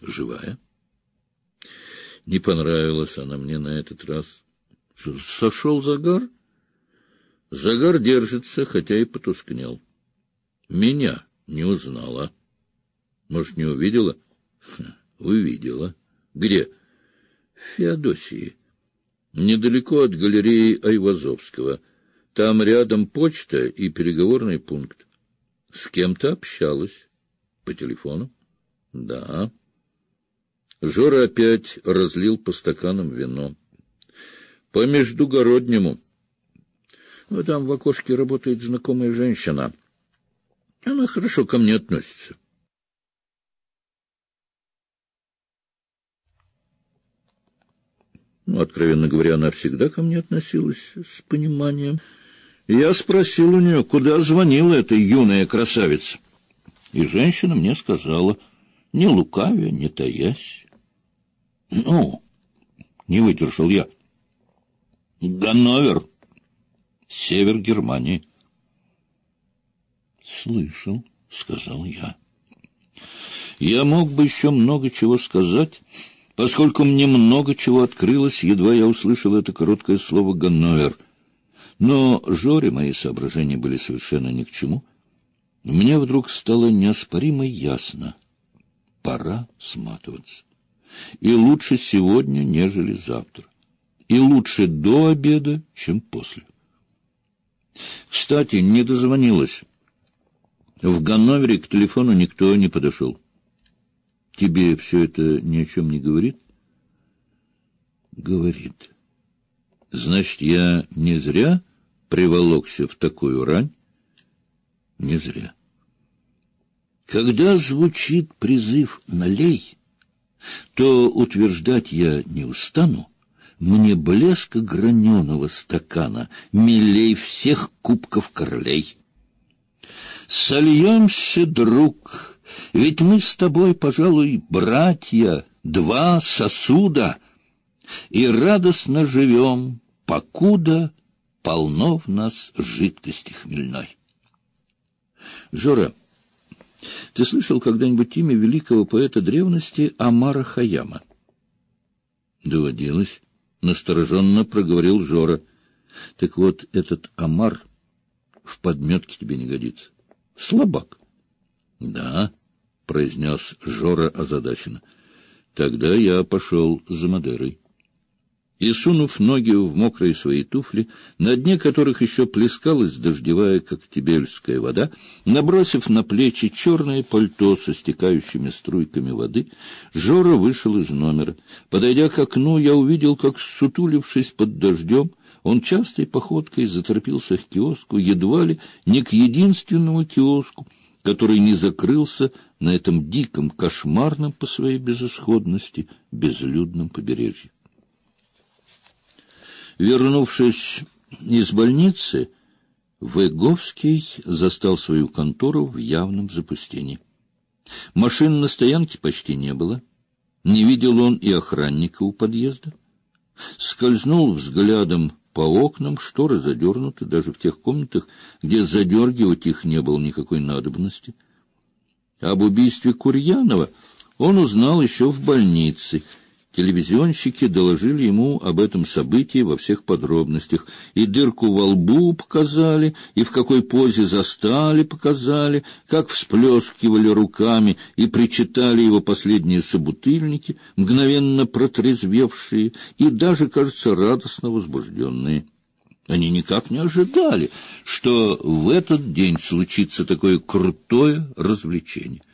живая. Не понравилась она мне на этот раз. Что, сошел загар? Загар держится, хотя и потускнел. Меня не узнала. Может, не увидела? Увидела. Где? В Феодосии. Недалеко от галереи Айвазовского. Там рядом почта и переговорный пункт. С кем-то общалась. По телефону? Да. Жора опять разлил по стаканам вино. По междугороднему. Вот там в окошке работает знакомая женщина. Она хорошо ко мне относится. Ну, откровенно говоря, она всегда ко мне относилась с пониманием. Я спросил у нее, куда звонила эта юная красавица. И женщина мне сказала, не лукавя, не таясь. Ну, не выдержал я. Ганновер, север Германии. Слышал, сказал я. Я мог бы еще много чего сказать, поскольку мне много чего открылось, едва я услышал это короткое слово «Ганновер». Но Жоре мои соображения были совершенно ни к чему. Мне вдруг стало неоспоримо ясно. Пора сматываться. И лучше сегодня, нежели завтра. И лучше до обеда, чем после. Кстати, не дозвонилась. В Ганновере к телефону никто не подошел. Тебе все это ни о чем не говорит? Говорит. Значит, я не зря приволокся в такую рань? Не зря. Когда звучит призыв «налей», то утверждать я не устану, мне блеска граненого стакана милей всех кубков королей. Сольемся, друг, ведь мы с тобой, пожалуй, братья, два сосуда, и радостно живем, покуда полно в нас жидкости хмельной. Жора, ты слышал когда-нибудь имя великого поэта древности Омара Хайяма? Доводилось. Настороженно проговорил Жора. Так вот, этот Омар в подметке тебе не годится. Слабак. Да, произнес Жора озадаченно. Тогда я пошел за Мадерой. И, сунув ноги в мокрые свои туфли, на дне которых еще плескалась дождевая коктебельская вода, набросив на плечи черное пальто со стекающими струйками воды, Жора вышел из номера. Подойдя к окну, я увидел, как, ссутулившись под дождем, он частой походкой заторопился к киоску, едва ли не к единственному киоску, который не закрылся на этом диком, кошмарном по своей безысходности безлюдном побережье. Вернувшись из больницы, Выговский застал свою контору в явном запустении. Машин на стоянке почти не было. Не видел он и охранника у подъезда. Скользнул взглядом по окнам, шторы задернуты, даже в тех комнатах, где задергивать их не было никакой надобности. Об убийстве Курьянова он узнал еще в больнице. Телевизионщики доложили ему об этом событии во всех подробностях. И дырку во лбу показали, и в какой позе застали показали, как всплескивали руками и причитали его последние собутыльники, мгновенно протрезвевшие и даже, кажется, радостно возбужденные. Они никак не ожидали, что в этот день случится такое крутое развлечение.